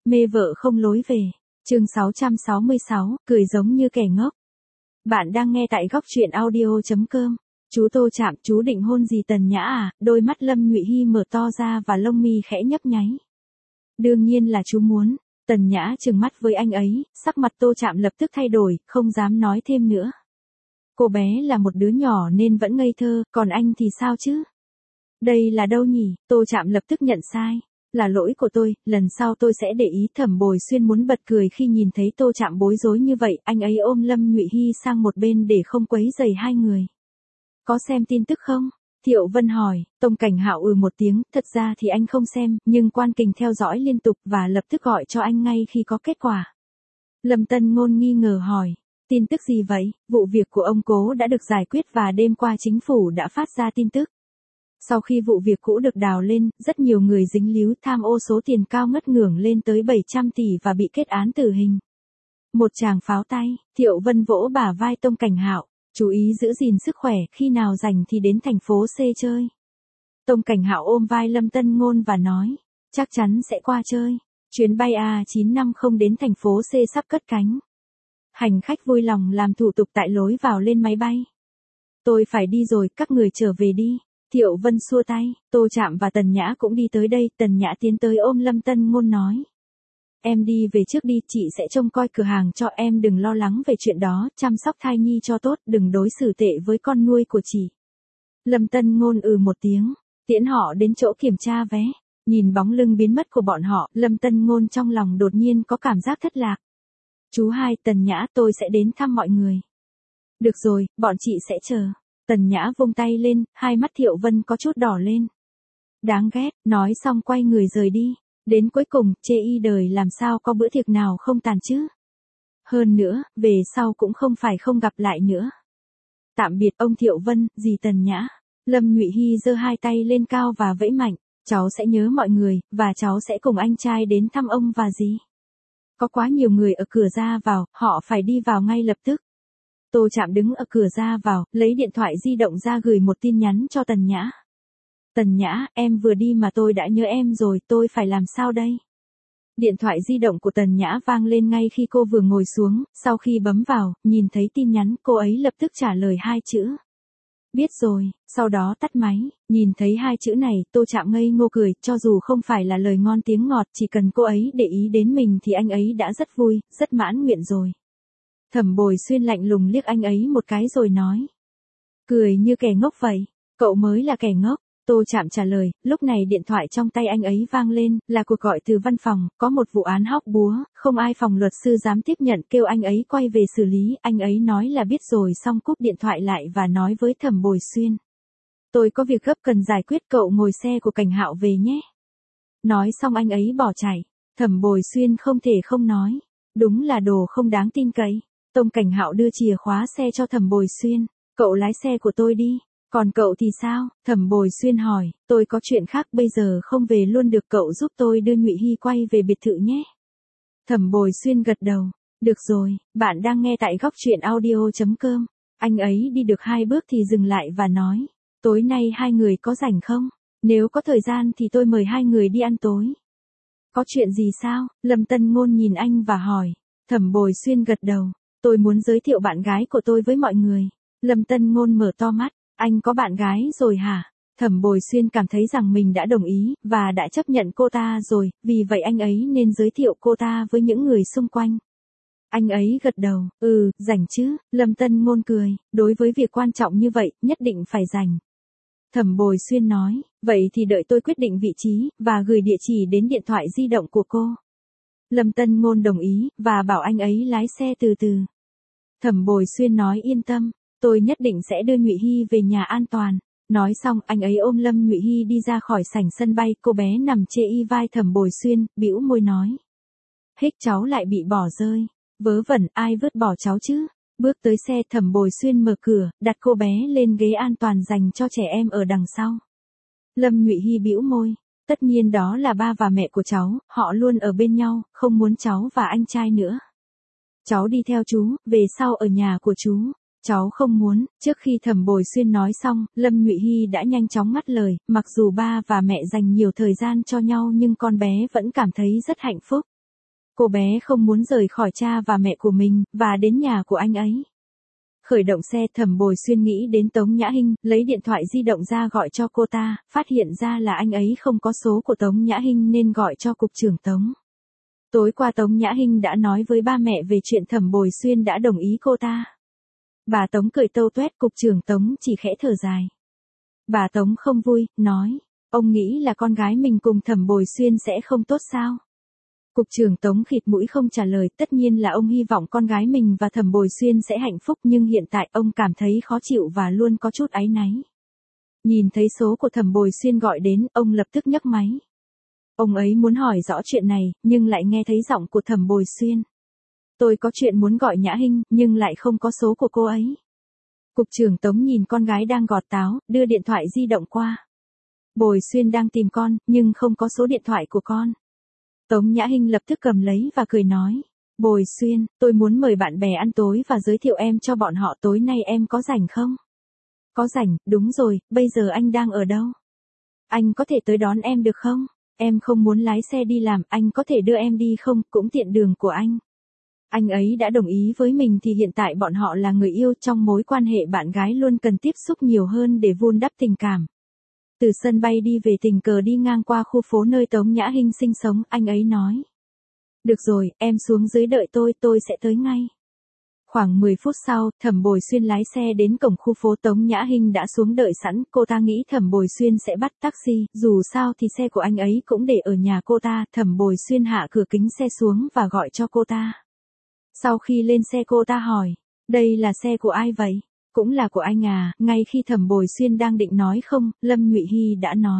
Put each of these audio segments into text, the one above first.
Mê vợ không lối về. Chương 666, cười giống như kẻ ngốc. Bạn đang nghe tại góc truyện audio.com. Chú Tô Trạm, chú định hôn gì Tần Nhã à? Đôi mắt Lâm Nhụy Hy mở to ra và lông mi khẽ nhấp nháy. Đương nhiên là chú muốn. Tần Nhã trừng mắt với anh ấy, sắc mặt Tô Trạm lập tức thay đổi, không dám nói thêm nữa. Cô bé là một đứa nhỏ nên vẫn ngây thơ, còn anh thì sao chứ? Đây là đâu nhỉ? Tô Trạm lập tức nhận sai. Là lỗi của tôi, lần sau tôi sẽ để ý. Thẩm Bồi Xuyên muốn bật cười khi nhìn thấy Tô Trạm bối rối như vậy, anh ấy ôm Lâm Nhụy Hy sang một bên để không quấy rầy hai người. Có xem tin tức không? Thiệu Vân hỏi. Tông Cảnh Hạo một tiếng, thật ra thì anh không xem, nhưng Quan Kình theo dõi liên tục và lập tức gọi cho anh ngay khi có kết quả. Lâm Tân Ngôn nghi ngờ hỏi. Tin tức gì vậy? Vụ việc của ông Cố đã được giải quyết và đêm qua chính phủ đã phát ra tin tức. Sau khi vụ việc cũ được đào lên, rất nhiều người dính líu tham ô số tiền cao ngất ngưởng lên tới 700 tỷ và bị kết án tử hình. Một tràng pháo tay, Thiệu Vân vỗ bả vai Tông Cảnh Hạo, chú ý giữ gìn sức khỏe, khi nào rảnh thì đến thành phố C chơi. Tông Cảnh Hạo ôm vai Lâm Tân Ngôn và nói, chắc chắn sẽ qua chơi. Chuyến bay A950 đến thành phố C sắp cất cánh. Hành khách vui lòng làm thủ tục tại lối vào lên máy bay. Tôi phải đi rồi, các người trở về đi. Thiệu Vân xua tay, Tô Trạm và Tần Nhã cũng đi tới đây. Tần Nhã tiến tới ôm Lâm Tân Ngôn nói. Em đi về trước đi, chị sẽ trông coi cửa hàng cho em, đừng lo lắng về chuyện đó, chăm sóc thai nhi cho tốt, đừng đối xử tệ với con nuôi của chị. Lâm Tân Ngôn một tiếng, tiễn họ đến chỗ kiểm tra vé. Nhìn bóng lưng biến mất của bọn họ, Lâm Tân Ngôn trong lòng đột nhiên có cảm giác thất lạc. Chú hai, Tần Nhã, tôi sẽ đến thăm mọi người. Được rồi, bọn chị sẽ chờ. Tần Nhã vung tay lên, hai mắt Thiệu Vân có chút đỏ lên. Đáng ghét, nói xong quay người rời đi. Đến cuối cùng, chê y đời làm sao có bữa tiệc nào không tàn chứ. Hơn nữa, về sau cũng không phải không gặp lại nữa. Tạm biệt ông Thiệu Vân, dì Tần Nhã. Lâm Nhụy Hy giơ hai tay lên cao và vẫy mạnh. Cháu sẽ nhớ mọi người, và cháu sẽ cùng anh trai đến thăm ông và dì. Có quá nhiều người ở cửa ra vào, họ phải đi vào ngay lập tức. Tô Trạm đứng ở cửa ra vào, lấy điện thoại di động ra gửi một tin nhắn cho Tần Nhã. Tần Nhã, em vừa đi mà tôi đã nhớ em rồi, tôi phải làm sao đây? Điện thoại di động của Tần Nhã vang lên ngay khi cô vừa ngồi xuống, sau khi bấm vào, nhìn thấy tin nhắn, cô ấy lập tức trả lời hai chữ. Biết rồi, sau đó tắt máy, nhìn thấy hai chữ này, Tô Trạm ngây ngô cười, cho dù không phải là lời ngon tiếng ngọt, chỉ cần cô ấy để ý đến mình thì anh ấy đã rất vui, rất mãn nguyện rồi. Thẩm Bồi Xuyên lạnh lùng liếc anh ấy một cái rồi nói. Cười như kẻ ngốc vậy, cậu mới là kẻ ngốc. Tô Trạm trả lời, lúc này điện thoại trong tay anh ấy vang lên, là cuộc gọi từ văn phòng, có một vụ án hóc búa, không ai phòng luật sư dám tiếp nhận, kêu anh ấy quay về xử lý, anh ấy nói là biết rồi xong cúp điện thoại lại và nói với Thẩm Bồi Xuyên. Tôi có việc gấp cần giải quyết, cậu ngồi xe của Cảnh Hạo về nhé. Nói xong anh ấy bỏ chạy, Thẩm Bồi Xuyên không thể không nói, đúng là đồ không đáng tin cậy. Tông Cảnh Hạo đưa chìa khóa xe cho Thẩm Bồi Xuyên, cậu lái xe của tôi đi. Còn cậu thì sao? Thẩm Bồi Xuyên hỏi, tôi có chuyện khác bây giờ không về luôn được, cậu giúp tôi đưa Nhụy Hy quay về biệt thự nhé. Thẩm Bồi Xuyên gật đầu, được rồi, bạn đang nghe tại góc truyện audio.com. Anh ấy đi được 2 bước thì dừng lại và nói, tối nay hai người có rảnh không? Nếu có thời gian thì tôi mời hai người đi ăn tối. Có chuyện gì sao? Lâm Tân Ngôn nhìn anh và hỏi. Thẩm Bồi Xuyên gật đầu, tôi muốn giới thiệu bạn gái của tôi với mọi người. Lâm Tân Ngôn mở to mắt. Anh có bạn gái rồi hả? Thẩm Bồi Xuyên cảm thấy rằng mình đã đồng ý, và đã chấp nhận cô ta rồi, vì vậy anh ấy nên giới thiệu cô ta với những người xung quanh. Anh ấy gật đầu, rảnh chứ, Lâm Tân Ngôn cười, đối với việc quan trọng như vậy, nhất định phải rảnh. Thẩm Bồi Xuyên nói, vậy thì đợi tôi quyết định vị trí, và gửi địa chỉ đến điện thoại di động của cô. Lâm Tân Ngôn đồng ý, và bảo anh ấy lái xe từ từ. Thẩm Bồi Xuyên nói yên tâm. Tôi nhất định sẽ đưa Nhụy Hy về nhà an toàn. Nói xong, anh ấy ôm Lâm Nhụy Hy đi ra khỏi sảnh sân bay, cô bé nằm chê y vai Thẩm Bồi Xuyên, bĩu môi nói. Hích cháu lại bị bỏ rơi. Vớ vẩn, ai vứt bỏ cháu chứ? Bước tới xe, Thẩm Bồi Xuyên mở cửa, đặt cô bé lên ghế an toàn dành cho trẻ em ở đằng sau. Lâm Nhụy Hy bĩu môi. Tất nhiên đó là ba và mẹ của cháu, họ luôn ở bên nhau, không muốn cháu và anh trai nữa. Cháu đi theo chú, về sau ở nhà của chú. Cháu không muốn. Trước khi Thẩm Bồi Xuyên nói xong, Lâm Nhụy Hy đã nhanh chóng ngắt lời, mặc dù ba và mẹ dành nhiều thời gian cho nhau nhưng con bé vẫn cảm thấy rất hạnh phúc. Cô bé không muốn rời khỏi cha và mẹ của mình, và đến nhà của anh ấy. Khởi động xe, Thẩm Bồi Xuyên nghĩ đến Tống Nhã Hinh, lấy điện thoại di động ra gọi cho cô ta, phát hiện ra là anh ấy không có số của Tống Nhã Hinh nên gọi cho cục trưởng Tống. Tối qua Tống Nhã Hinh đã nói với ba mẹ về chuyện Thẩm Bồi Xuyên đã đồng ý cô ta. Bà Tống cười tâu tuét, cục trưởng Tống chỉ khẽ thở dài. Bà Tống không vui, nói, ông nghĩ là con gái mình cùng Thẩm Bồi Xuyên sẽ không tốt sao? Cục trưởng Tống khịt mũi không trả lời, tất nhiên là ông hy vọng con gái mình và Thẩm Bồi Xuyên sẽ hạnh phúc, nhưng hiện tại ông cảm thấy khó chịu và luôn có chút áy náy. Nhìn thấy số của Thẩm Bồi Xuyên gọi đến, ông lập tức nhấc máy. Ông ấy muốn hỏi rõ chuyện này, nhưng lại nghe thấy giọng của Thẩm Bồi Xuyên. Tôi có chuyện muốn gọi Nhã Hinh, nhưng lại không có số của cô ấy. Cục trưởng Tống nhìn con gái đang gọt táo, đưa điện thoại di động qua. Bồi Xuyên đang tìm con, nhưng không có số điện thoại của con. Tống Nhã Hinh lập tức cầm lấy và cười nói. Bồi Xuyên, tôi muốn mời bạn bè ăn tối và giới thiệu em cho bọn họ, tối nay em có rảnh không? Có rảnh, đúng rồi, bây giờ anh đang ở đâu? Anh có thể tới đón em được không? Em không muốn lái xe đi làm, anh có thể đưa em đi không, cũng tiện đường của anh. Anh ấy đã đồng ý với mình thì hiện tại bọn họ là người yêu, trong mối quan hệ bạn gái luôn cần tiếp xúc nhiều hơn để vun đắp tình cảm. Từ sân bay đi về tình cờ đi ngang qua khu phố nơi Tống Nhã Hinh sinh sống, anh ấy nói. Được rồi, em xuống dưới đợi tôi sẽ tới ngay. Khoảng 10 phút sau, Thẩm Bồi Xuyên lái xe đến cổng khu phố, Tống Nhã Hinh đã xuống đợi sẵn, cô ta nghĩ Thẩm Bồi Xuyên sẽ bắt taxi, dù sao thì xe của anh ấy cũng để ở nhà cô ta. Thẩm Bồi Xuyên hạ cửa kính xe xuống và gọi cho cô ta. Sau khi lên xe cô ta hỏi, đây là xe của ai vậy? Cũng là của anh à, ngay khi Thẩm Bồi Xuyên đang định nói không, Lâm Nhụy Hy đã nói.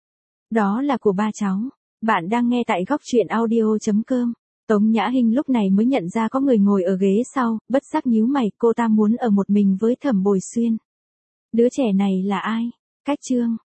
Đó là của ba cháu. Bạn đang nghe tại góc truyện audio.com. Tống Nhã Hinh lúc này mới nhận ra có người ngồi ở ghế sau, bất giác nhíu mày, cô ta muốn ở một mình với Thẩm Bồi Xuyên. Đứa trẻ này là ai? Cách chương.